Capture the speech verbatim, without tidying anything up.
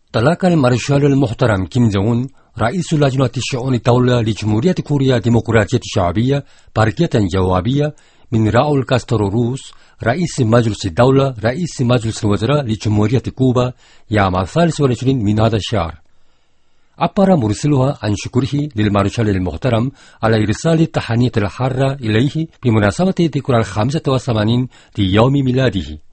تلاقى المارشال المحترم كيم جونغ أون رئيس لجنة شؤون الدولة لجمهورية كوريا الديمقراطية الشعبية بركة جوابية من راؤول كاسترو روس رئيس مجلس الدولة رئيس مجلس الوزراء لجمهورية كوبا يوم الثالث والعشرين من هذا الشهر. عبر مرسلها عن شكره للمارشال المحترم على إرسال التهانية الحارة إليه بمناسبة ذكرى الخامسة والثمانين ليوم ميلاده.